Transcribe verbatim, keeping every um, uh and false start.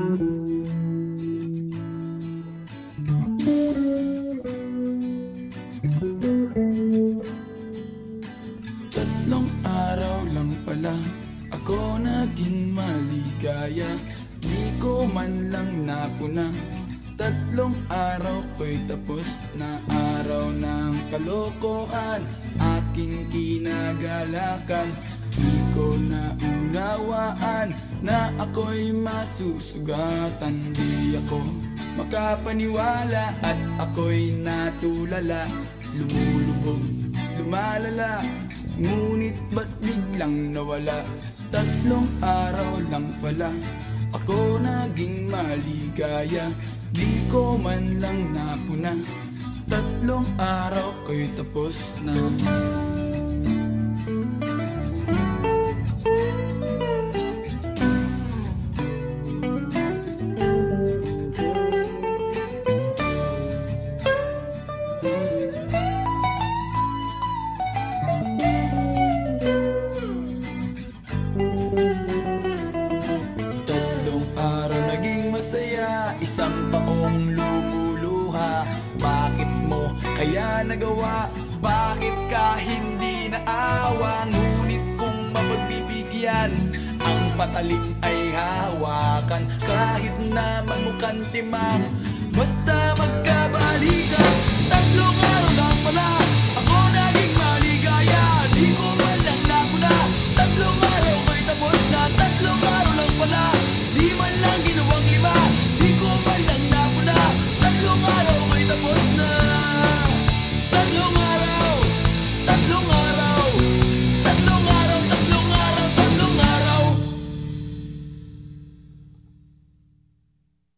Tatlong araw lang pala ako naging maligaya, di ko man lang napuna. Tatlong araw ko'y tapos na araw ng kalokohan, aking kinagalakan. Di ko naunawaan na ako'y masusugatan. Di ako makapaniwala at ako'y natulala. Lumulubog, lumalala, ngunit ba't biglang nawala? Tatlong araw lang pala ako naging maligaya, di ko man lang napuna. Tatlong araw ko'y tapos na. Masaya, isang taong lumuluha. Bakit mo kaya nagawa? Bakit ka hindi naawa? Ngunit kung mapagbibigyan, ang patalim ay hawakan. Kahit na magmukhang timang, basta magkabalikan. Tatlong araw lang pala